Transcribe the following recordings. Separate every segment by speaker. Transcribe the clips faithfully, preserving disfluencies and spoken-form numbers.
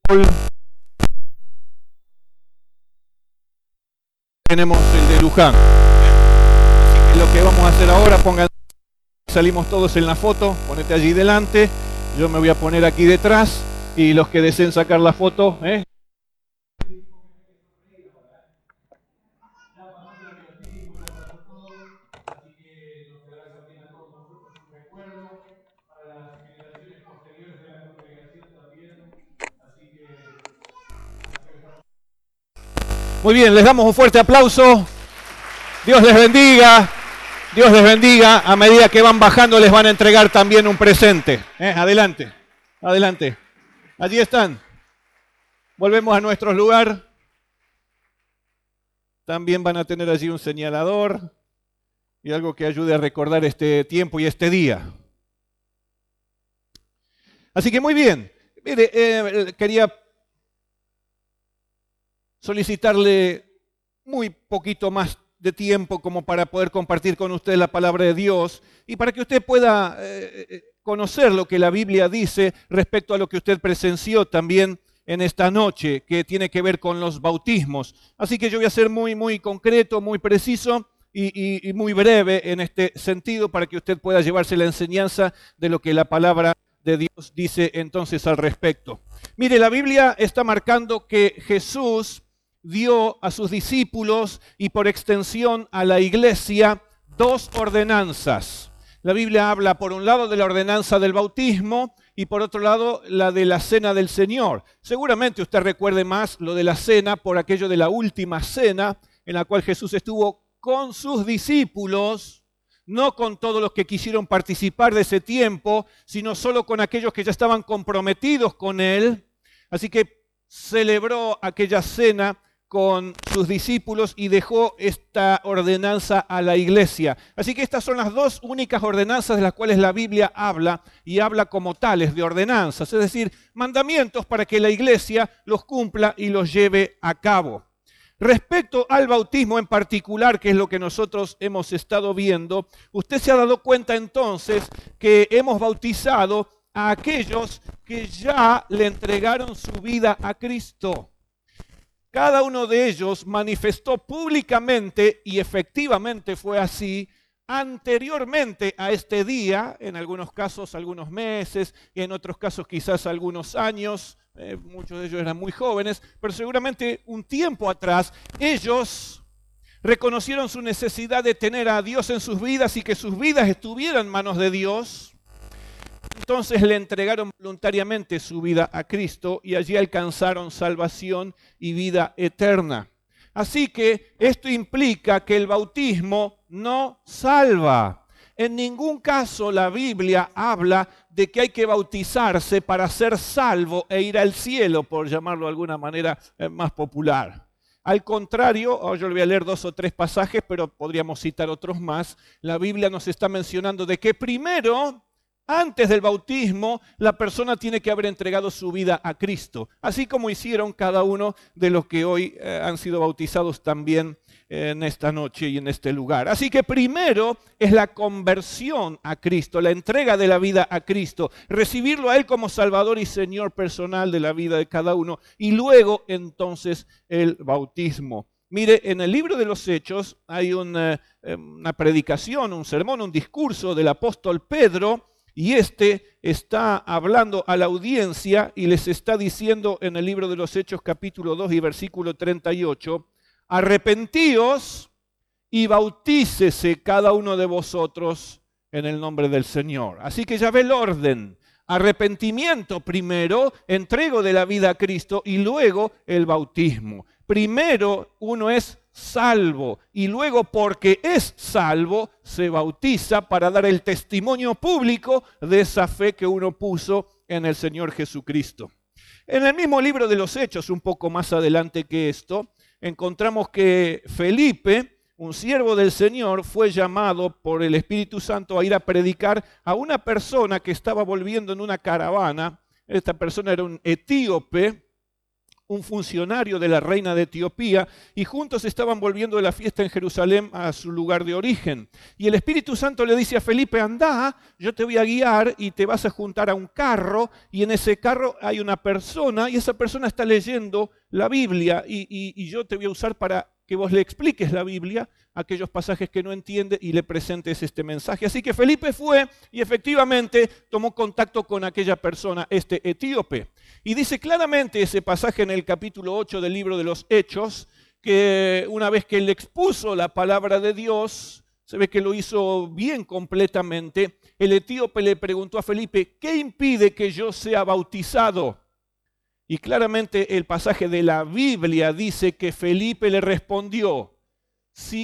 Speaker 1: Tenemos el de Luján. Así que lo que vamos a hacer ahora, pongan, salimos todos en la foto, ponete allí delante, yo me voy a poner aquí detrás y los que deseen sacar la foto, ¿eh? Muy bien, les damos un fuerte aplauso. Dios les bendiga. Dios les bendiga. A medida que van bajando les van a entregar también un presente. ¿Eh? Adelante, adelante. Allí están. Volvemos a nuestro lugar. También van a tener allí un señalador y algo que ayude a recordar este tiempo y este día. Así que muy bien. Mire, eh, quería solicitarle muy poquito más de tiempo como para poder compartir con usted la palabra de Dios y para que usted pueda eh, conocer lo que la Biblia dice respecto a lo que usted presenció también en esta noche, que tiene que ver con los bautismos. Así que yo voy a ser muy, muy concreto, muy preciso y, y, y muy breve en este sentido para que usted pueda llevarse la enseñanza de lo que la palabra de Dios dice entonces al respecto. Mire, la Biblia está marcando que Jesús dio a sus discípulos y por extensión a la iglesia dos ordenanzas. La Biblia habla por un lado de la ordenanza del bautismo y por otro lado la de la cena del Señor. Seguramente usted recuerde más lo de la cena por aquello de la última cena en la cual Jesús estuvo con sus discípulos, no con todos los que quisieron participar de ese tiempo, sino solo con aquellos que ya estaban comprometidos con Él. Así que celebró aquella cena con sus discípulos y dejó esta ordenanza a la iglesia. Así que estas son las dos únicas ordenanzas de las cuales la Biblia habla y habla como tales de ordenanzas, es decir, mandamientos para que la iglesia los cumpla y los lleve a cabo. Respecto al bautismo en particular, que es lo que nosotros hemos estado viendo, usted se ha dado cuenta entonces que hemos bautizado a aquellos que ya le entregaron su vida a Cristo. Cada uno de ellos manifestó públicamente, y efectivamente fue así, anteriormente a este día, en algunos casos algunos meses, y en otros casos quizás algunos años, eh, muchos de ellos eran muy jóvenes, pero seguramente un tiempo atrás, ellos reconocieron su necesidad de tener a Dios en sus vidas y que sus vidas estuvieran en manos de Dios. Entonces le entregaron voluntariamente su vida a Cristo y allí alcanzaron salvación y vida eterna. Así que esto implica que el bautismo no salva. En ningún caso la Biblia habla de que hay que bautizarse para ser salvo e ir al cielo, por llamarlo de alguna manera más popular. Al contrario, yo le voy a leer dos o tres pasajes, pero podríamos citar otros más. La Biblia nos está mencionando de que primero, antes del bautismo, la persona tiene que haber entregado su vida a Cristo, así como hicieron cada uno de los que hoy eh, han sido bautizados también eh, en esta noche y en este lugar. Así que primero es la conversión a Cristo, la entrega de la vida a Cristo, recibirlo a Él como Salvador y Señor personal de la vida de cada uno, y luego entonces el bautismo. Mire, en el libro de los Hechos hay una, una predicación, un sermón, un discurso del apóstol Pedro, y este está hablando a la audiencia y les está diciendo en el libro de los Hechos capítulo dos y versículo treinta y ocho, arrepentíos y bautícese cada uno de vosotros en el nombre del Señor. Así que ya ve el orden. Arrepentimiento primero, entrego de la vida a Cristo y luego el bautismo. Primero uno es salvo y luego porque es salvo se bautiza para dar el testimonio público de esa fe que uno puso en el Señor Jesucristo. En el mismo libro de los Hechos, un poco más adelante que esto, encontramos que Felipe, un siervo del Señor, fue llamado por el Espíritu Santo a ir a predicar a una persona que estaba volviendo en una caravana. Esta persona era un etíope, un funcionario de la reina de Etiopía, y juntos estaban volviendo de la fiesta en Jerusalén a su lugar de origen. Y el Espíritu Santo le dice a Felipe, anda, yo te voy a guiar y te vas a juntar a un carro, y en ese carro hay una persona, y esa persona está leyendo la Biblia, y, y, y yo te voy a usar para que vos le expliques la Biblia, aquellos pasajes que no entiende, y le presentes este mensaje. Así que Felipe fue y efectivamente tomó contacto con aquella persona, este etíope. Y dice claramente ese pasaje en el capítulo ocho del libro de los Hechos, que una vez que él expuso la palabra de Dios, se ve que lo hizo bien completamente, el etíope le preguntó a Felipe, ¿qué impide que yo sea bautizado? Y claramente el pasaje de la Biblia dice que Felipe le respondió, si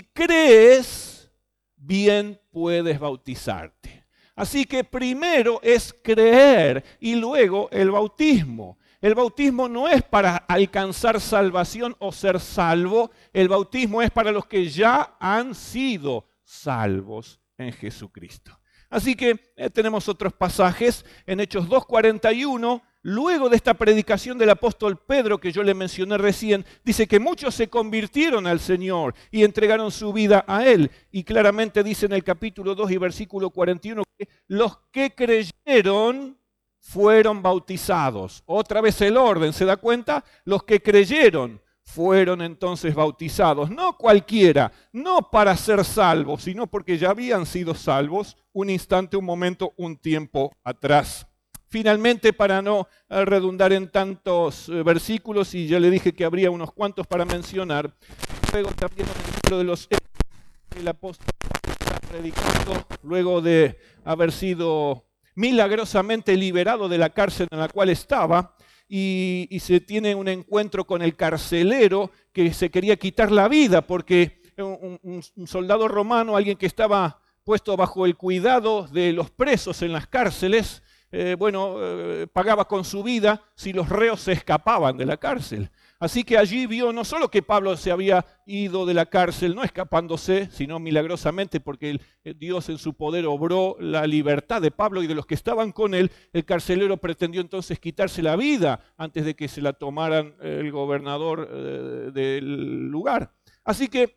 Speaker 1: crees, bien puedes bautizarte. Así que primero es creer y luego el bautismo. El bautismo no es para alcanzar salvación o ser salvo, el bautismo es para los que ya han sido salvos en Jesucristo. Así que eh, tenemos otros pasajes en Hechos dos cuarenta y uno. Luego de esta predicación del apóstol Pedro que yo le mencioné recién, dice que muchos se convirtieron al Señor y entregaron su vida a Él. Y claramente dice en el capítulo dos y versículo cuarenta y uno que los que creyeron fueron bautizados. Otra vez el orden, ¿se da cuenta? Los que creyeron fueron entonces bautizados. No cualquiera, no para ser salvos, sino porque ya habían sido salvos un instante, un momento, un tiempo atrás. Finalmente, para no redundar en tantos versículos, y ya le dije que habría unos cuantos para mencionar, luego también en el libro de los Hechos, el apóstol está predicando, luego de haber sido milagrosamente liberado de la cárcel en la cual estaba, y, y se tiene un encuentro con el carcelero que se quería quitar la vida, porque un, un, un soldado romano, alguien que estaba puesto bajo el cuidado de los presos en las cárceles, Eh, bueno, eh, pagaba con su vida si los reos se escapaban de la cárcel. Así que allí vio no solo que Pablo se había ido de la cárcel, no escapándose, sino milagrosamente, porque el, el Dios en su poder obró la libertad de Pablo y de los que estaban con él. El carcelero pretendió entonces quitarse la vida antes de que se la tomaran el gobernador eh, del lugar. Así que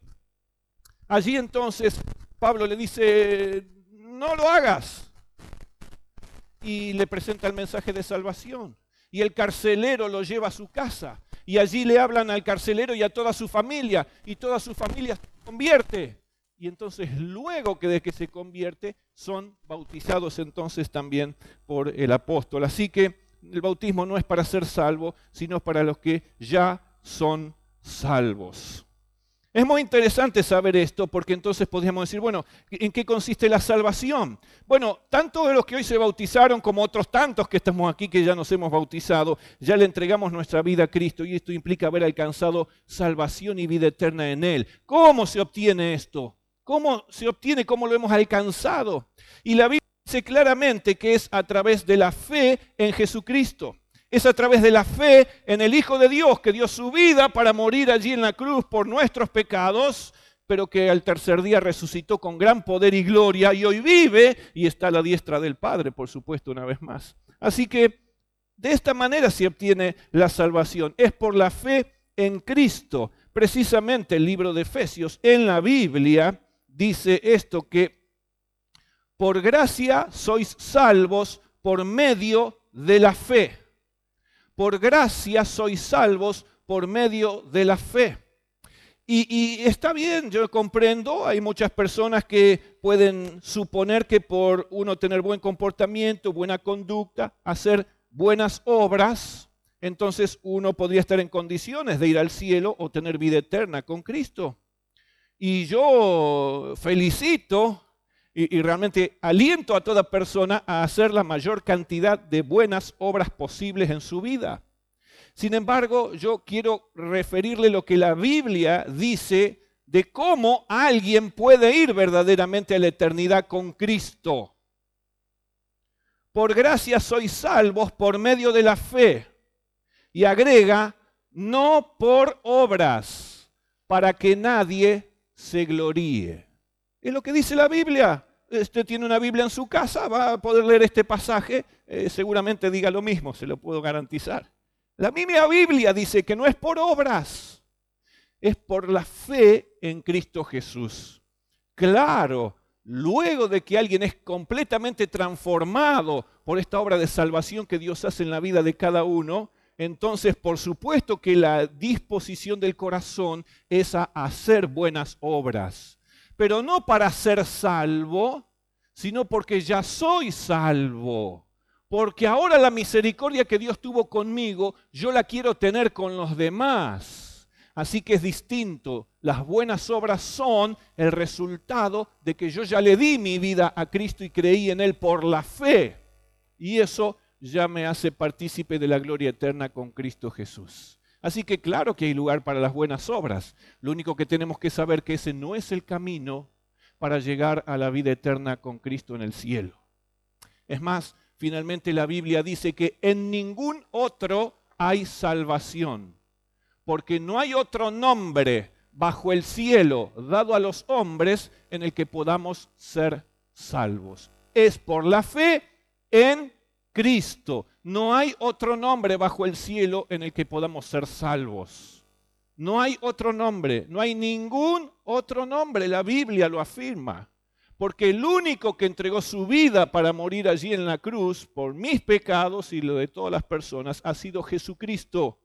Speaker 1: allí entonces Pablo le dice, no lo hagas. Y le presenta el mensaje de salvación. Y el carcelero lo lleva a su casa. Y allí le hablan al carcelero y a toda su familia. Y toda su familia se convierte. Y entonces luego que de que se convierte, son bautizados entonces también por el apóstol. Así que el bautismo no es para ser salvo, sino para los que ya son salvos. Es muy interesante saber esto porque entonces podríamos decir, bueno, ¿en qué consiste la salvación? Bueno, tanto de los que hoy se bautizaron como otros tantos que estamos aquí que ya nos hemos bautizado, ya le entregamos nuestra vida a Cristo y esto implica haber alcanzado salvación y vida eterna en Él. ¿Cómo se obtiene esto? ¿Cómo se obtiene? ¿Cómo lo hemos alcanzado? Y la Biblia dice claramente que es a través de la fe en Jesucristo. Es a través de la fe en el Hijo de Dios que dio su vida para morir allí en la cruz por nuestros pecados, pero que al tercer día resucitó con gran poder y gloria y hoy vive y está a la diestra del Padre, por supuesto, una vez más. Así que de esta manera se obtiene la salvación. Es por la fe en Cristo. Precisamente el libro de Efesios en la Biblia dice esto, que por gracia sois salvos por medio de la fe. Por gracia sois salvos por medio de la fe. Y, y está bien, yo comprendo, hay muchas personas que pueden suponer que por uno tener buen comportamiento, buena conducta, hacer buenas obras, entonces uno podría estar en condiciones de ir al cielo o tener vida eterna con Cristo. Y yo felicito y, y realmente aliento a toda persona a hacer la mayor cantidad de buenas obras posibles en su vida. Sin embargo, yo quiero referirle lo que la Biblia dice de cómo alguien puede ir verdaderamente a la eternidad con Cristo. Por gracia sois salvos por medio de la fe. Y agrega, no por obras, para que nadie se gloríe. Es lo que dice la Biblia. Usted tiene una Biblia en su casa, va a poder leer este pasaje, eh, seguramente diga lo mismo, se lo puedo garantizar. La misma Biblia dice que no es por obras, es por la fe en Cristo Jesús. Claro, luego de que alguien es completamente transformado por esta obra de salvación que Dios hace en la vida de cada uno, entonces por supuesto que la disposición del corazón es a hacer buenas obras, pero no para ser salvo, sino porque ya soy salvo. Porque ahora la misericordia que Dios tuvo conmigo, yo la quiero tener con los demás. Así que es distinto. Las buenas obras son el resultado de que yo ya le di mi vida a Cristo y creí en Él por la fe. Y eso ya me hace partícipe de la gloria eterna con Cristo Jesús. Así que claro que hay lugar para las buenas obras. Lo único que tenemos que saber que ese no es el camino para llegar a la vida eterna con Cristo en el cielo. Es más, finalmente la Biblia dice que en ningún otro hay salvación, porque no hay otro nombre bajo el cielo dado a los hombres en el que podamos ser salvos. Es por la fe en Cristo. No hay otro nombre bajo el cielo en el que podamos ser salvos. No hay otro nombre, no hay ningún otro nombre. La Biblia lo afirma. Porque el único que entregó su vida para morir allí en la cruz por mis pecados y lo de todas las personas ha sido Jesucristo.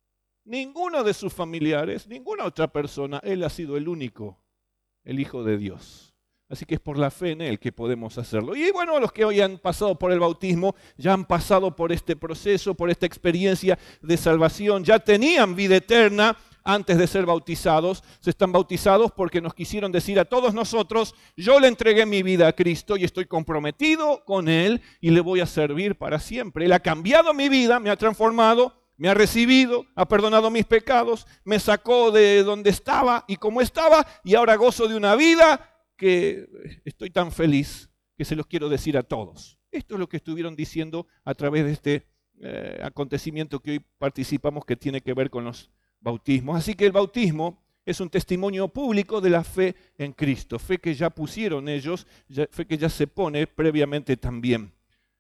Speaker 1: Ninguno de sus familiares, ninguna otra persona, Él ha sido el único, el Hijo de Dios. Así que es por la fe en Él que podemos hacerlo. Y bueno, los que hoy han pasado por el bautismo, ya han pasado por este proceso, por esta experiencia de salvación, ya tenían vida eterna antes de ser bautizados. Se están bautizados porque nos quisieron decir a todos nosotros, yo le entregué mi vida a Cristo y estoy comprometido con Él y le voy a servir para siempre. Él ha cambiado mi vida, me ha transformado, me ha recibido, ha perdonado mis pecados, me sacó de donde estaba y como estaba y ahora gozo de una vida que estoy tan feliz que se los quiero decir a todos. Esto es lo que estuvieron diciendo a través de este eh, acontecimiento que hoy participamos que tiene que ver con los bautismos. Así que el bautismo es un testimonio público de la fe en Cristo, fe que ya pusieron ellos, ya, fe que ya se pone previamente también.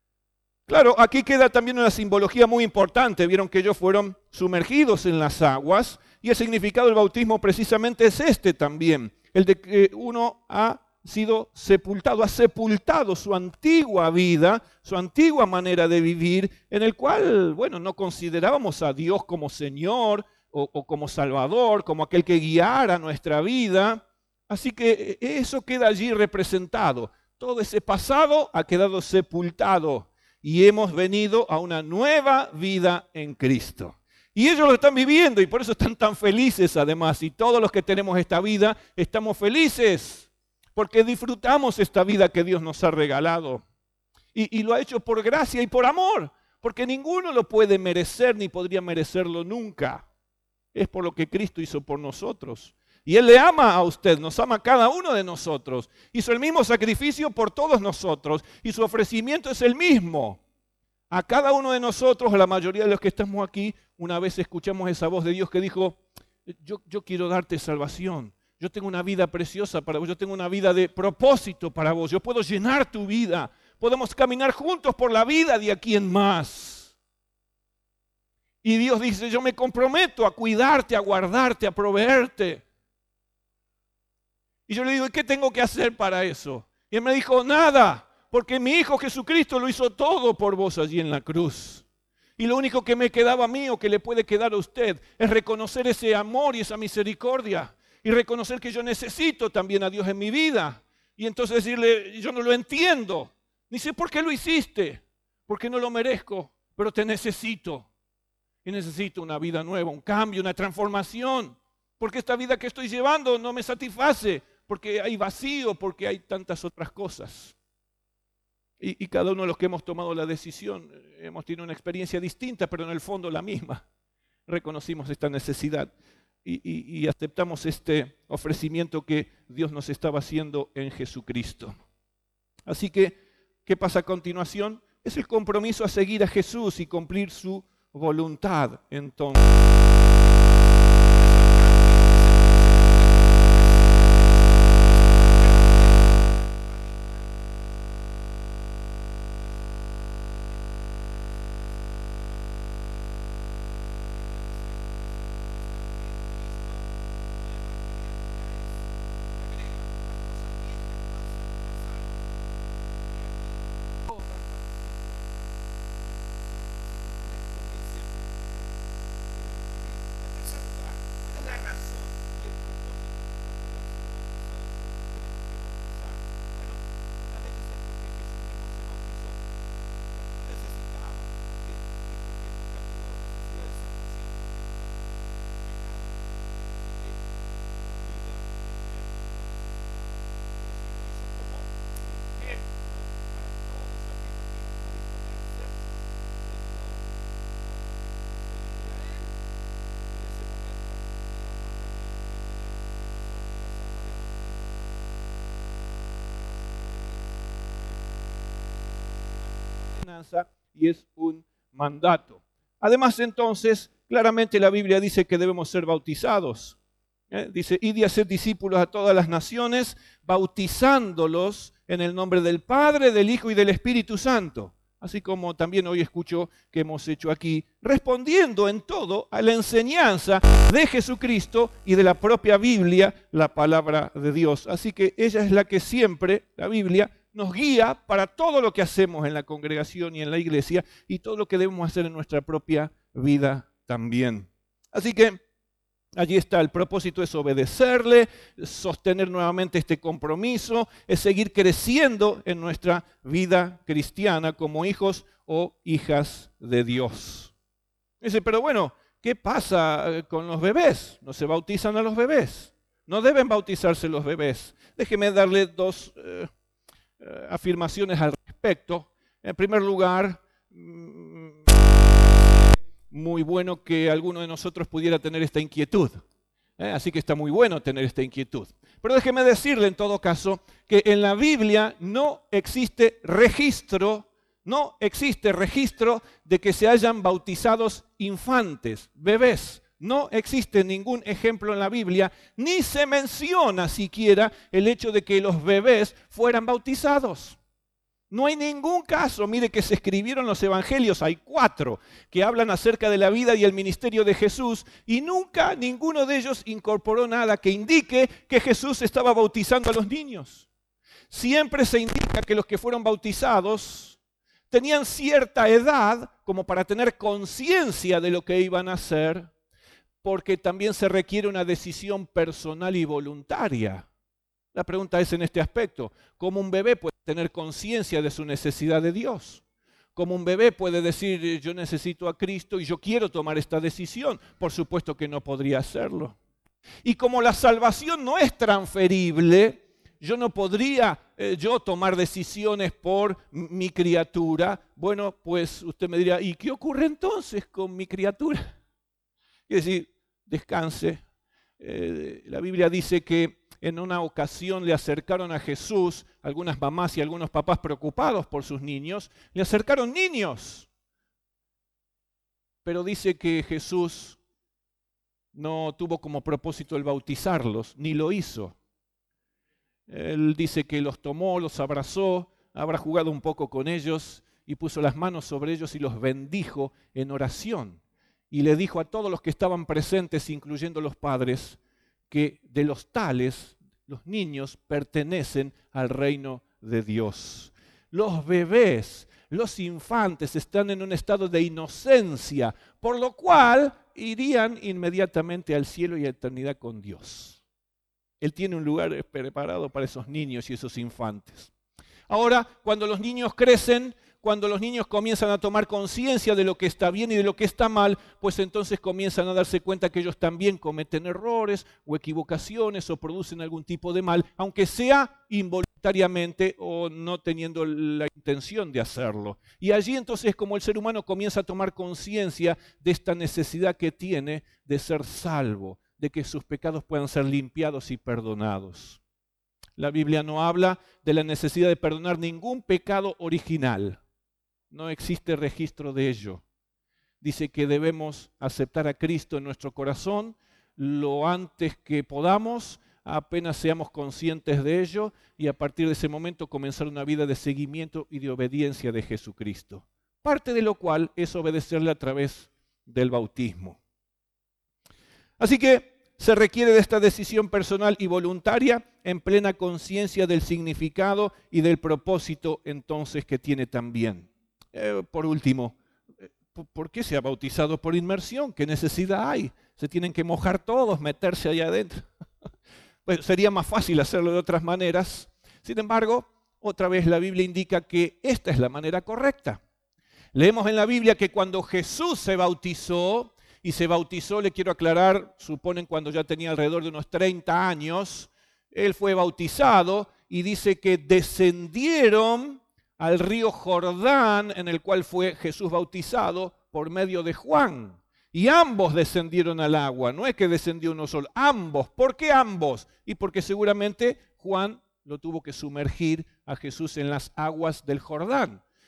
Speaker 1: Claro, aquí queda también una simbología muy importante. Vieron que ellos fueron sumergidos en las aguas y el significado del bautismo precisamente es este también, el de que uno ha sido sepultado, ha sepultado su antigua vida, su antigua manera de vivir, en el cual, bueno, no considerábamos a Dios como Señor o, o como Salvador, como aquel que guiara nuestra vida. Así que eso queda allí representado. Todo ese pasado ha quedado sepultado y hemos venido a una nueva vida en Cristo. Y ellos lo están viviendo y por eso están tan felices además. Y todos los que tenemos esta vida estamos felices porque disfrutamos esta vida que Dios nos ha regalado. Y, y lo ha hecho por gracia y por amor, porque ninguno lo puede merecer ni podría merecerlo nunca. Es por lo que Cristo hizo por nosotros. Y Él le ama a usted, nos ama a cada uno de nosotros. Hizo el mismo sacrificio por todos nosotros y su ofrecimiento es el mismo. A cada uno de nosotros, a la mayoría de los que estamos aquí, una vez escuchamos esa voz de Dios que dijo, yo, yo quiero darte salvación, yo tengo una vida preciosa para vos, yo tengo una vida de propósito para vos, yo puedo llenar tu vida, podemos caminar juntos por la vida de aquí en más. Y Dios dice, yo me comprometo a cuidarte, a guardarte, a proveerte. Y yo le digo, ¿y qué tengo que hacer para eso? Y Él me dijo, nada. Porque mi Hijo Jesucristo lo hizo todo por vos allí en la cruz. Y lo único que me quedaba a mí o que le puede quedar a usted es reconocer ese amor y esa misericordia. Y reconocer que yo necesito también a Dios en mi vida. Y entonces decirle, yo no lo entiendo. Ni sé por qué lo hiciste. Porque no lo merezco, pero te necesito. Y necesito una vida nueva, un cambio, una transformación. Porque esta vida que estoy llevando no me satisface. Porque hay vacío, porque hay tantas otras cosas. Y, y cada uno de los que hemos tomado la decisión, hemos tenido una experiencia distinta, pero en el fondo la misma. Reconocimos esta necesidad y, y, y aceptamos este ofrecimiento que Dios nos estaba haciendo en Jesucristo. Así que, ¿qué pasa a continuación? Es el compromiso a seguir a Jesús y cumplir su voluntad. Entonces, ordenanza y es un mandato. Además, entonces, claramente la Biblia dice que debemos ser bautizados. ¿Eh? Dice, id y haced discípulos a todas las naciones, bautizándolos en el nombre del Padre, del Hijo y del Espíritu Santo. Así como también hoy escucho que hemos hecho aquí, respondiendo en todo a la enseñanza de Jesucristo y de la propia Biblia, la palabra de Dios. Así que ella es la que siempre, la Biblia, nos guía para todo lo que hacemos en la congregación y en la iglesia y todo lo que debemos hacer en nuestra propia vida también. Así que allí está, el propósito es obedecerle, sostener nuevamente este compromiso, es seguir creciendo en nuestra vida cristiana como hijos o hijas de Dios. Dice, pero bueno, ¿qué pasa con los bebés? No se bautizan a los bebés, no deben bautizarse los bebés. Déjeme darle dos eh, eh, afirmaciones al respecto. En primer lugar, muy bueno que alguno de nosotros pudiera tener esta inquietud. ¿Eh? Así que está muy bueno tener esta inquietud. Pero déjeme decirle en todo caso que en la Biblia no existe registro, no existe registro de que se hayan bautizados infantes, bebés. No existe ningún ejemplo en la Biblia, ni se menciona siquiera el hecho de que los bebés fueran bautizados. No hay ningún caso, mire, que se escribieron los evangelios, hay cuatro que hablan acerca de la vida y el ministerio de Jesús y nunca ninguno de ellos incorporó nada que indique que Jesús estaba bautizando a los niños. Siempre se indica que los que fueron bautizados tenían cierta edad como para tener conciencia de lo que iban a hacer, porque también se requiere una decisión personal y voluntaria. La pregunta es en este aspecto, ¿cómo un bebé puede tener conciencia de su necesidad de Dios? ¿Cómo un bebé puede decir, yo necesito a Cristo y yo quiero tomar esta decisión? Por supuesto que no podría hacerlo. Y como la salvación no es transferible, yo no podría eh, yo tomar decisiones por mi criatura. Bueno, pues usted me dirá, ¿y qué ocurre entonces con mi criatura? Quiere decir, descanse. Eh, la Biblia dice que en una ocasión le acercaron a Jesús, algunas mamás y algunos papás preocupados por sus niños, le acercaron niños. Pero dice que Jesús no tuvo como propósito el bautizarlos, ni lo hizo. Él dice que los tomó, los abrazó, habrá jugado un poco con ellos y puso las manos sobre ellos y los bendijo en oración. Y le dijo a todos los que estaban presentes, incluyendo los padres, que de los tales, los niños pertenecen al reino de Dios. Los bebés, los infantes están en un estado de inocencia, por lo cual irían inmediatamente al cielo y a eternidad con Dios. Él tiene un lugar preparado para esos niños y esos infantes. Ahora, cuando los niños crecen, cuando los niños comienzan a tomar conciencia de lo que está bien y de lo que está mal, pues entonces comienzan a darse cuenta que ellos también cometen errores o equivocaciones o producen algún tipo de mal, aunque sea involuntariamente o no teniendo la intención de hacerlo. Y allí entonces como el ser humano comienza a tomar conciencia de esta necesidad que tiene de ser salvo, de que sus pecados puedan ser limpiados y perdonados. La Biblia no habla de la necesidad de perdonar ningún pecado original. No existe registro de ello. Dice que debemos aceptar a Cristo en nuestro corazón lo antes que podamos, apenas seamos conscientes de ello, y a partir de ese momento comenzar una vida de seguimiento y de obediencia de Jesucristo. Parte de lo cual es obedecerle a través del bautismo. Así que se requiere de esta decisión personal y voluntaria en plena conciencia del significado y del propósito entonces que tiene también. Eh, por último, ¿por qué se ha bautizado por inmersión? ¿Qué necesidad hay? Se tienen que mojar todos, meterse allá adentro. Pues sería más fácil hacerlo de otras maneras. Sin embargo, otra vez la Biblia indica que esta es la manera correcta. Leemos en la Biblia que cuando Jesús se bautizó, y se bautizó, le quiero aclarar, suponen cuando ya tenía alrededor de unos treinta años, él fue bautizado y dice que descendieron al río Jordán, en el cual fue Jesús bautizado por medio de Juan. Y ambos descendieron al agua, no es que descendió uno solo, ambos. ¿Por qué ambos? Y porque seguramente Juan lo tuvo que sumergir a Jesús en las aguas del Jordán.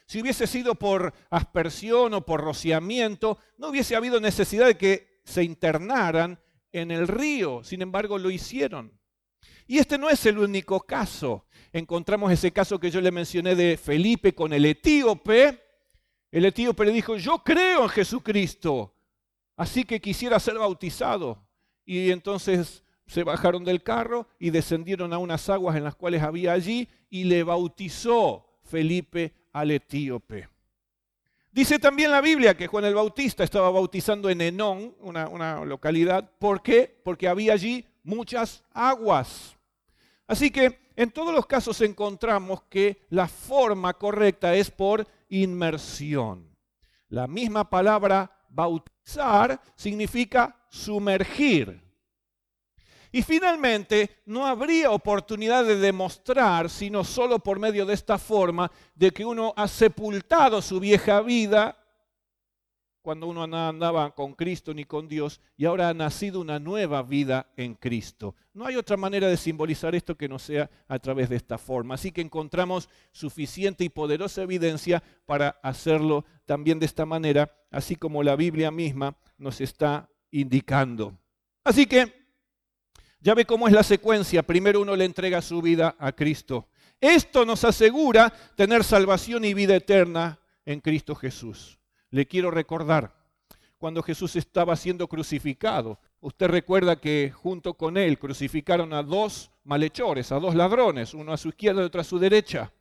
Speaker 1: Si hubiese sido por aspersión o por rociamiento, no hubiese habido necesidad de que se internaran en el río. Sin embargo, lo hicieron. Y este no es el único caso. Encontramos ese caso que yo le mencioné de Felipe con el etíope. El etíope le dijo, yo creo en Jesucristo, así que quisiera ser bautizado. Y entonces se bajaron del carro y descendieron a unas aguas en las cuales había allí y le bautizó Felipe al etíope. Dice también la Biblia que Juan el Bautista estaba bautizando en Enón, una, una localidad. ¿Por qué? Porque había allí muchas aguas. Así que en todos los casos encontramos que la forma correcta es por inmersión. La misma palabra bautizar significa sumergir. Y finalmente, no habría oportunidad de demostrar, sino solo por medio de esta forma, de que uno ha sepultado su vieja vida, cuando uno no andaba con Cristo ni con Dios, y ahora ha nacido una nueva vida en Cristo. No hay otra manera de simbolizar esto que no sea a través de esta forma. Así que encontramos suficiente y poderosa evidencia para hacerlo también de esta manera, así como la Biblia misma nos está indicando. Así que, ya ve cómo es la secuencia. Primero uno le entrega su vida a Cristo. Esto nos asegura tener salvación y vida eterna en Cristo Jesús. Le quiero recordar, cuando Jesús estaba siendo crucificado, usted recuerda que junto con él crucificaron a dos malhechores, a dos ladrones, uno a su izquierda y otro a su derecha.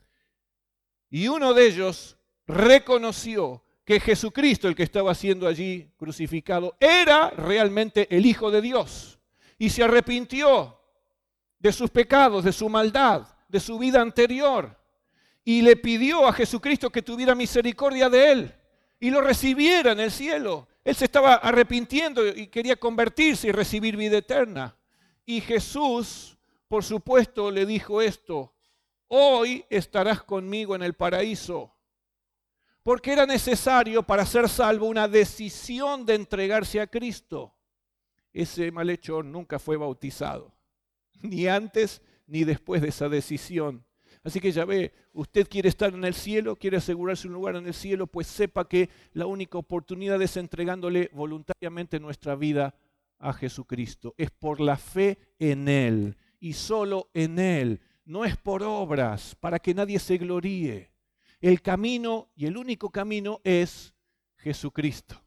Speaker 1: Y uno de ellos reconoció que Jesucristo, el que estaba siendo allí crucificado, era realmente el Hijo de Dios. Y se arrepintió de sus pecados, de su maldad, de su vida anterior. Y le pidió a Jesucristo que tuviera misericordia de él y lo recibiera en el cielo. Él se estaba arrepintiendo y quería convertirse y recibir vida eterna. Y Jesús, por supuesto, le dijo esto: hoy estarás conmigo en el paraíso. Porque era necesario para ser salvo una decisión de entregarse a Cristo. Ese malhechor nunca fue bautizado, ni antes ni después de esa decisión. Así que ya ve, usted quiere estar en el cielo, quiere asegurarse un lugar en el cielo, pues sepa que la única oportunidad es entregándole voluntariamente nuestra vida a Jesucristo. Es por la fe en Él y solo en Él. No es por obras, para que nadie se gloríe. El camino y el único camino es Jesucristo.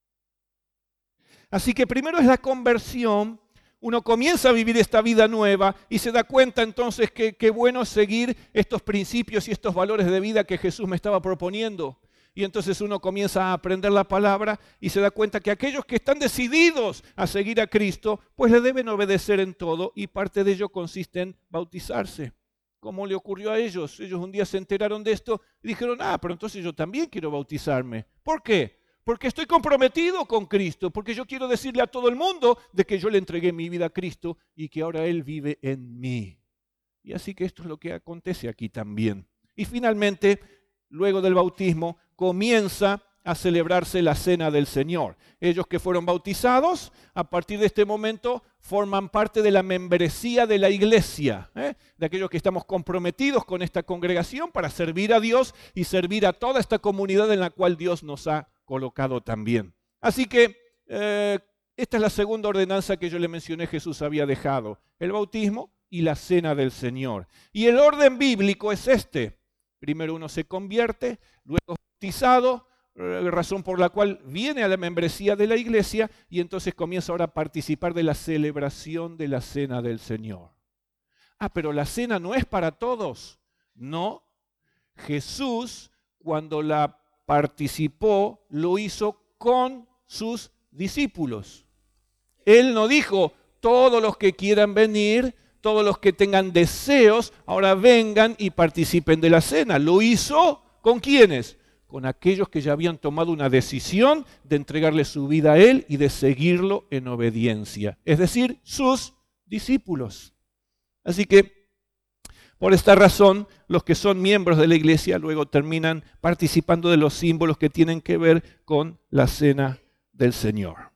Speaker 1: Así que primero es la conversión, uno comienza a vivir esta vida nueva y se da cuenta entonces que qué bueno seguir estos principios y estos valores de vida que Jesús me estaba proponiendo. Y entonces uno comienza a aprender la palabra y se da cuenta que aquellos que están decididos a seguir a Cristo, pues le deben obedecer en todo, y parte de ello consiste en bautizarse. ¿Cómo le ocurrió a ellos? Ellos un día se enteraron de esto y dijeron, ah, pero entonces yo también quiero bautizarme. ¿Por qué? Porque estoy comprometido con Cristo, porque yo quiero decirle a todo el mundo de que yo le entregué mi vida a Cristo y que ahora Él vive en mí. Y así que esto es lo que acontece aquí también. Y finalmente, luego del bautismo, comienza a celebrarse la cena del Señor. Ellos que fueron bautizados, a partir de este momento, forman parte de la membresía de la iglesia, ¿eh? de aquellos que estamos comprometidos con esta congregación para servir a Dios y servir a toda esta comunidad en la cual Dios nos ha colocado también. Así que eh, esta es la segunda ordenanza que yo le mencioné Jesús había dejado, el bautismo y la cena del Señor. Y el orden bíblico es este: primero uno se convierte, luego es bautizado, razón por la cual viene a la membresía de la iglesia y entonces comienza ahora a participar de la celebración de la cena del Señor. Ah, pero la cena no es para todos. No, Jesús cuando la participó, lo hizo con sus discípulos. Él no dijo, todos los que quieran venir, todos los que tengan deseos, ahora vengan y participen de la cena. Lo hizo ¿con quiénes? Con aquellos que ya habían tomado una decisión de entregarle su vida a Él y de seguirlo en obediencia. Es decir, sus discípulos. Así que, por esta razón, los que son miembros de la iglesia luego terminan participando de los símbolos que tienen que ver con la cena del Señor.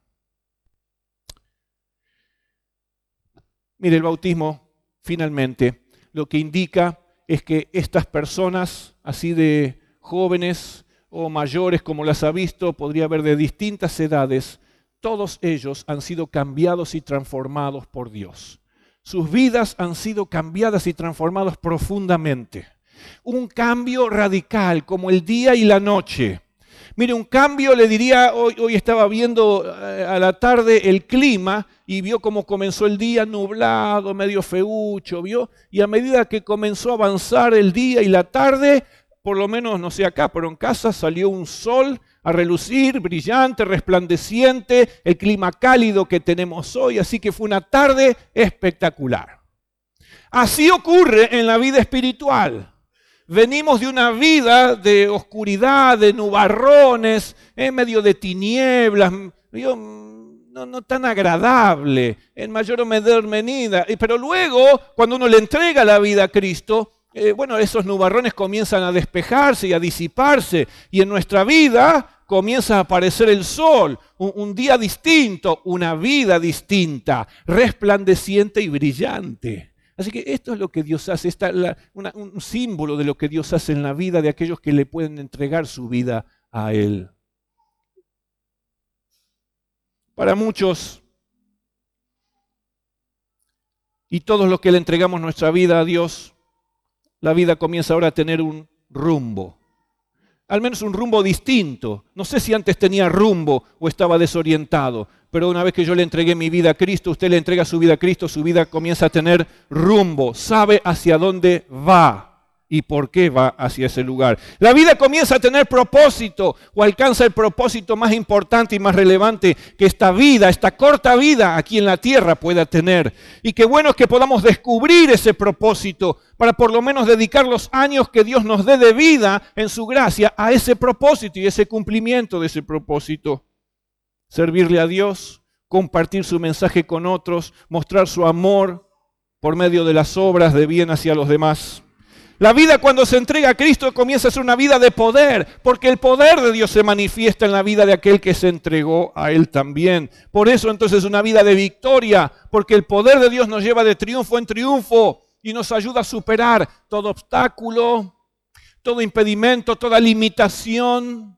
Speaker 1: Mire, el bautismo, finalmente, lo que indica es que estas personas, así de jóvenes o mayores, como las ha visto, podría haber de distintas edades. Todos ellos han sido cambiados y transformados por Dios. Sus vidas han sido cambiadas y transformadas profundamente. Un cambio radical, como el día y la noche. Mire, un cambio, le diría, hoy, hoy estaba viendo a la tarde el clima y vio cómo comenzó el día nublado, medio feucho, ¿vio? Y a medida que comenzó a avanzar el día y la tarde, por lo menos, no sé acá, pero en casa salió un sol a relucir, brillante, resplandeciente, el clima cálido que tenemos hoy, así que fue una tarde espectacular. Así ocurre en la vida espiritual. Venimos de una vida de oscuridad, de nubarrones, en medio de tinieblas, no, no tan agradable, en mayor o menor medida. Pero luego, cuando uno le entrega la vida a Cristo, eh, bueno, esos nubarrones comienzan a despejarse y a disiparse, y en nuestra vida comienza a aparecer el sol, un, un día distinto, una vida distinta, resplandeciente y brillante. Así que esto es lo que Dios hace, esta, la, una, un símbolo de lo que Dios hace en la vida de aquellos que le pueden entregar su vida a Él. Para muchos, y todos los que le entregamos nuestra vida a Dios, la vida comienza ahora a tener un rumbo. Al menos un rumbo distinto. No sé si antes tenía rumbo o estaba desorientado, pero una vez que yo le entregué mi vida a Cristo, usted le entrega su vida a Cristo, su vida comienza a tener rumbo, sabe hacia dónde va y por qué va hacia ese lugar. La vida comienza a tener propósito o alcanza el propósito más importante y más relevante que esta vida, esta corta vida aquí en la tierra pueda tener. Y qué bueno es que podamos descubrir ese propósito para por lo menos dedicar los años que Dios nos dé de vida en su gracia a ese propósito y ese cumplimiento de ese propósito. Servirle a Dios, compartir su mensaje con otros, mostrar su amor por medio de las obras de bien hacia los demás. La vida cuando se entrega a Cristo comienza a ser una vida de poder, porque el poder de Dios se manifiesta en la vida de aquel que se entregó a Él también. Por eso entonces es una vida de victoria, porque el poder de Dios nos lleva de triunfo en triunfo y nos ayuda a superar todo obstáculo, todo impedimento, toda limitación.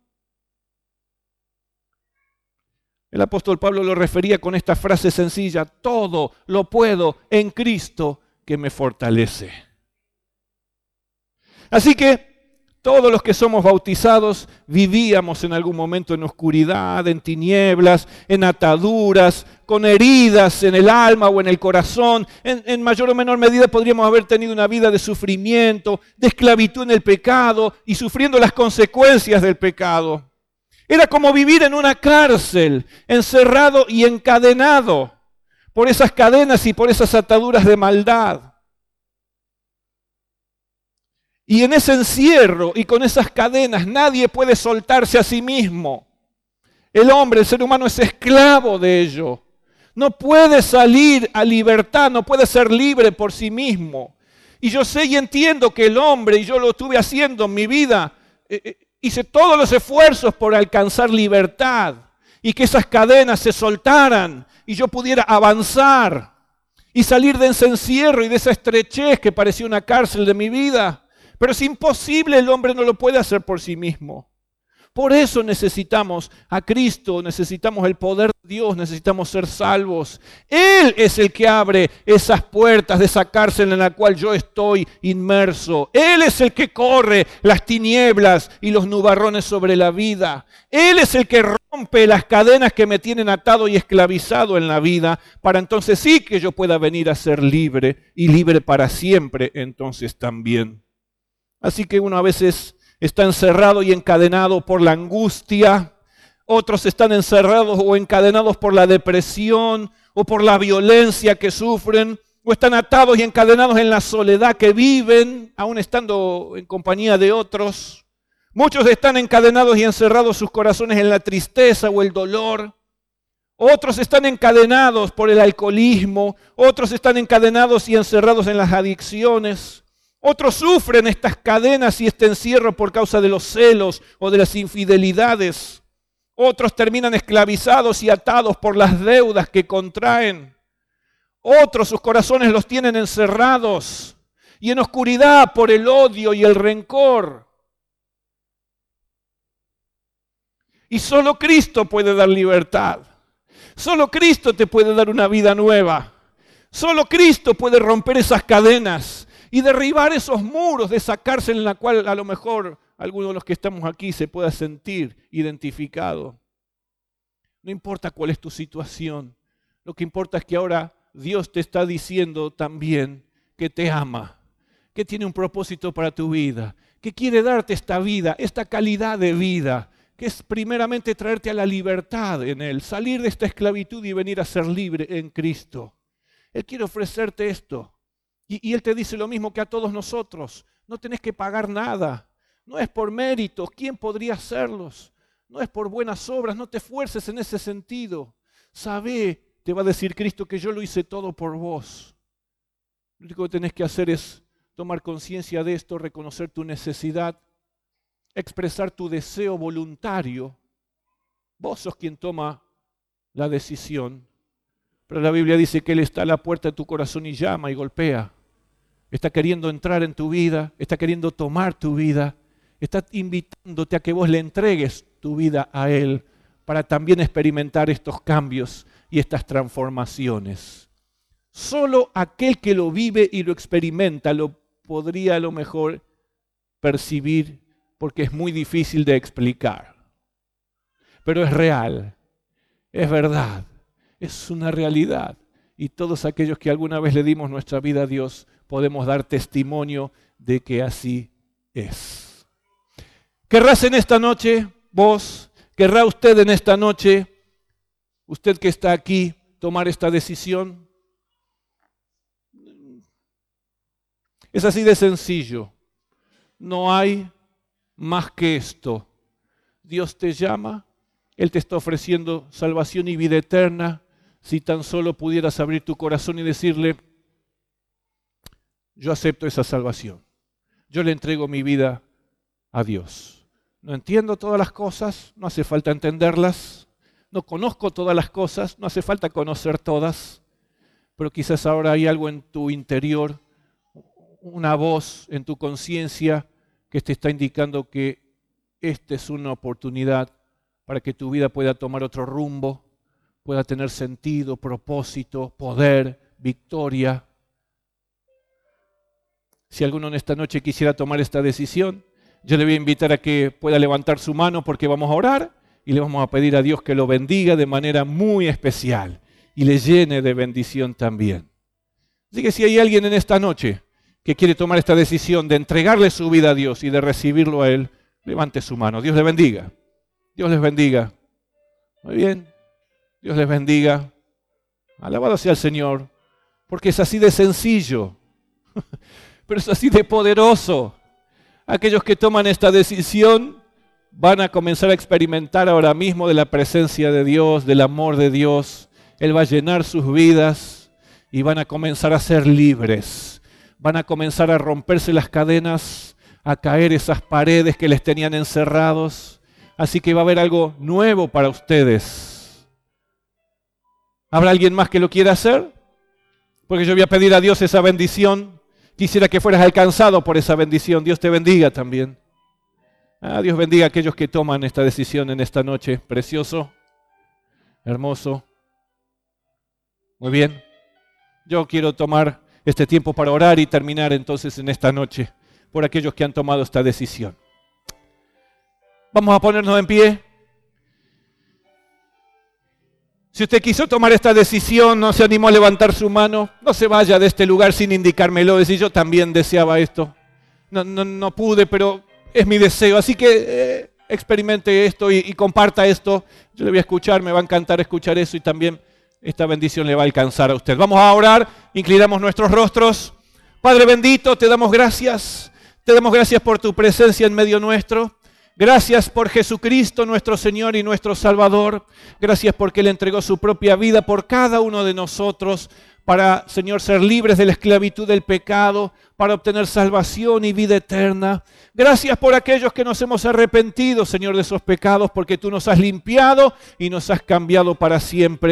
Speaker 1: El apóstol Pablo lo refería con esta frase sencilla: todo lo puedo en Cristo que me fortalece. Así que todos los que somos bautizados vivíamos en algún momento en oscuridad, en tinieblas, en ataduras, con heridas en el alma o en el corazón. En, en mayor o menor medida podríamos haber tenido una vida de sufrimiento, de esclavitud en el pecado y sufriendo las consecuencias del pecado. Era como vivir en una cárcel, encerrado y encadenado por esas cadenas y por esas ataduras de maldad. Y en ese encierro y con esas cadenas nadie puede soltarse a sí mismo. El hombre, el ser humano es esclavo de ello. No puede salir a libertad, no puede ser libre por sí mismo. Y yo sé y entiendo que el hombre, y yo lo estuve haciendo en mi vida, eh, hice todos los esfuerzos por alcanzar libertad y que esas cadenas se soltaran y yo pudiera avanzar y salir de ese encierro y de esa estrechez que parecía una cárcel de mi vida. Pero es imposible, el hombre no lo puede hacer por sí mismo. Por eso necesitamos a Cristo, necesitamos el poder de Dios, necesitamos ser salvos. Él es el que abre esas puertas de esa cárcel en la cual yo estoy inmerso. Él es el que corre las tinieblas y los nubarrones sobre la vida. Él es el que rompe las cadenas que me tienen atado y esclavizado en la vida, para entonces sí que yo pueda venir a ser libre y libre para siempre entonces también. Así que uno a veces está encerrado y encadenado por la angustia, otros están encerrados o encadenados por la depresión o por la violencia que sufren, o están atados y encadenados en la soledad que viven, aún estando en compañía de otros. Muchos están encadenados y encerrados sus corazones en la tristeza o el dolor. Otros están encadenados por el alcoholismo, otros están encadenados y encerrados en las adicciones. Otros sufren estas cadenas y este encierro por causa de los celos o de las infidelidades. Otros terminan esclavizados y atados por las deudas que contraen. Otros sus corazones los tienen encerrados y en oscuridad por el odio y el rencor. Y solo Cristo puede dar libertad. Solo Cristo te puede dar una vida nueva. Solo Cristo puede romper esas cadenas y derribar esos muros de esa cárcel en la cual a lo mejor alguno de los que estamos aquí se pueda sentir identificado. No importa cuál es tu situación, lo que importa es que ahora Dios te está diciendo también que te ama, que tiene un propósito para tu vida, que quiere darte esta vida, esta calidad de vida, que es primeramente traerte a la libertad en Él, salir de esta esclavitud y venir a ser libre en Cristo. Él quiere ofrecerte esto. Y, y Él te dice lo mismo que a todos nosotros. No tenés que pagar nada. No es por méritos. ¿Quién podría hacerlos? No es por buenas obras. No te esfuerces en ese sentido. Sabé, te va a decir Cristo, que yo lo hice todo por vos. Lo único que tenés que hacer es tomar conciencia de esto, reconocer tu necesidad, expresar tu deseo voluntario. Vos sos quien toma la decisión. Pero la Biblia dice que Él está a la puerta de tu corazón y llama y golpea. Está queriendo entrar en tu vida, está queriendo tomar tu vida, está invitándote a que vos le entregues tu vida a Él para también experimentar estos cambios y estas transformaciones. Solo aquel que lo vive y lo experimenta lo podría a lo mejor percibir, porque es muy difícil de explicar. Pero es real, es verdad. Es una realidad y todos aquellos que alguna vez le dimos nuestra vida a Dios podemos dar testimonio de que así es. ¿Querrás en esta noche, vos, querrá usted en esta noche, usted que está aquí, tomar esta decisión? Es así de sencillo. No hay más que esto. Dios te llama, Él te está ofreciendo salvación y vida eterna. Si tan solo pudieras abrir tu corazón y decirle, yo acepto esa salvación. Yo le entrego mi vida a Dios. No entiendo todas las cosas, no hace falta entenderlas. No conozco todas las cosas, no hace falta conocer todas. Pero quizás ahora hay algo en tu interior, una voz en tu conciencia que te está indicando que esta es una oportunidad para que tu vida pueda tomar otro rumbo, pueda tener sentido, propósito, poder, victoria. Si alguno en esta noche quisiera tomar esta decisión, yo le voy a invitar a que pueda levantar su mano porque vamos a orar y le vamos a pedir a Dios que lo bendiga de manera muy especial y le llene de bendición también. Así que si hay alguien en esta noche que quiere tomar esta decisión de entregarle su vida a Dios y de recibirlo a Él, levante su mano. Dios le bendiga. Dios les bendiga. Muy bien. Dios les bendiga. Alabado sea el Señor, porque es así de sencillo, pero es así de poderoso. Aquellos que toman esta decisión van a comenzar a experimentar ahora mismo de la presencia de Dios, del amor de Dios. Él va a llenar sus vidas y van a comenzar a ser libres. Van a comenzar a romperse las cadenas, a caer esas paredes que les tenían encerrados. Así que va a haber algo nuevo para ustedes. ¿Habrá alguien más que lo quiera hacer? Porque yo voy a pedir a Dios esa bendición. Quisiera que fueras alcanzado por esa bendición. Dios te bendiga también. Ah, Dios bendiga a aquellos que toman esta decisión en esta noche. Precioso, hermoso. Muy bien. Yo quiero tomar este tiempo para orar y terminar entonces en esta noche por aquellos que han tomado esta decisión. Vamos a ponernos en pie. Si usted quiso tomar esta decisión, no se animó a levantar su mano, no se vaya de este lugar sin indicármelo, decir yo también deseaba esto. No, no, no pude, pero es mi deseo. Así que eh, experimente esto y, y comparta esto. Yo le voy a escuchar, me va a encantar escuchar eso y también esta bendición le va a alcanzar a usted. Vamos a orar, inclinamos nuestros rostros. Padre bendito, te damos gracias. Te damos gracias por tu presencia en medio nuestro. Gracias por Jesucristo, nuestro Señor y nuestro Salvador. Gracias porque Él entregó su propia vida por cada uno de nosotros para, Señor, ser libres de la esclavitud del pecado, para obtener salvación y vida eterna. Gracias por aquellos que nos hemos arrepentido, Señor, de esos pecados, porque tú nos has limpiado y nos has cambiado para siempre.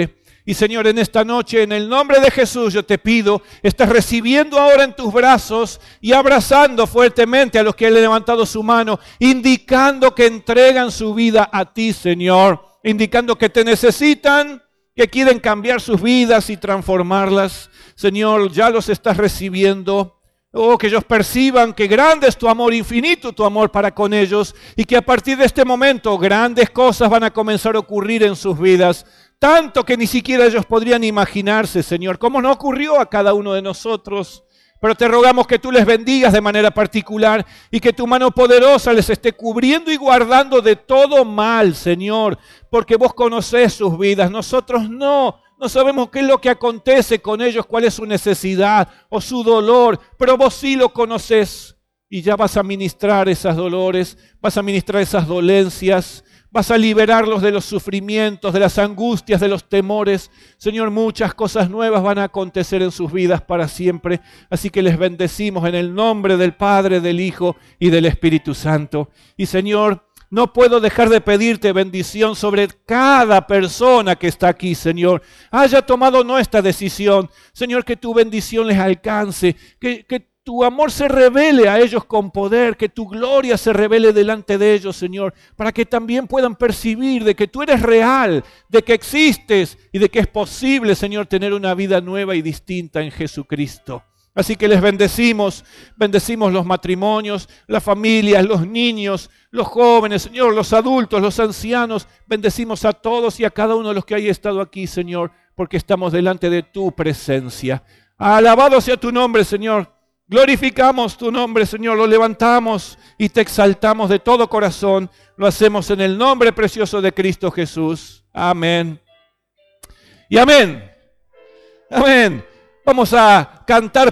Speaker 1: Y Señor, en esta noche, en el nombre de Jesús, yo te pido, estás recibiendo ahora en tus brazos y abrazando fuertemente a los que han levantado su mano, indicando que entregan su vida a ti, Señor, indicando que te necesitan, que quieren cambiar sus vidas y transformarlas. Señor, ya los estás recibiendo. Oh, que ellos perciban que grande es tu amor, infinito tu amor para con ellos, y que a partir de este momento grandes cosas van a comenzar a ocurrir en sus vidas, tanto que ni siquiera ellos podrían imaginarse, Señor, como no ocurrió a cada uno de nosotros. Pero te rogamos que tú les bendigas de manera particular y que tu mano poderosa les esté cubriendo y guardando de todo mal, Señor, porque vos conocés sus vidas, nosotros no. No sabemos qué es lo que acontece con ellos, cuál es su necesidad o su dolor, pero vos sí lo conocés y ya vas a ministrar esos dolores, vas a ministrar esas dolencias, vas a liberarlos de los sufrimientos, de las angustias, de los temores. Señor, muchas cosas nuevas van a acontecer en sus vidas para siempre, así que les bendecimos en el nombre del Padre, del Hijo y del Espíritu Santo. Y Señor, no puedo dejar de pedirte bendición sobre cada persona que está aquí, Señor. Haya tomado nuestra decisión. Señor, que tu bendición les alcance, que, que tu amor se revele a ellos con poder, que tu gloria se revele delante de ellos, Señor, para que también puedan percibir de que tú eres real, de que existes y de que es posible, Señor, tener una vida nueva y distinta en Jesucristo. Así que les bendecimos, bendecimos los matrimonios, las familias, los niños, los jóvenes, Señor, los adultos, los ancianos. Bendecimos a todos y a cada uno de los que haya estado aquí, Señor, porque estamos delante de tu presencia. Alabado sea tu nombre, Señor. Glorificamos tu nombre, Señor. Lo levantamos y te exaltamos de todo corazón. Lo hacemos en el nombre precioso de Cristo Jesús. Amén. Y amén. Amén. Vamos a cantar.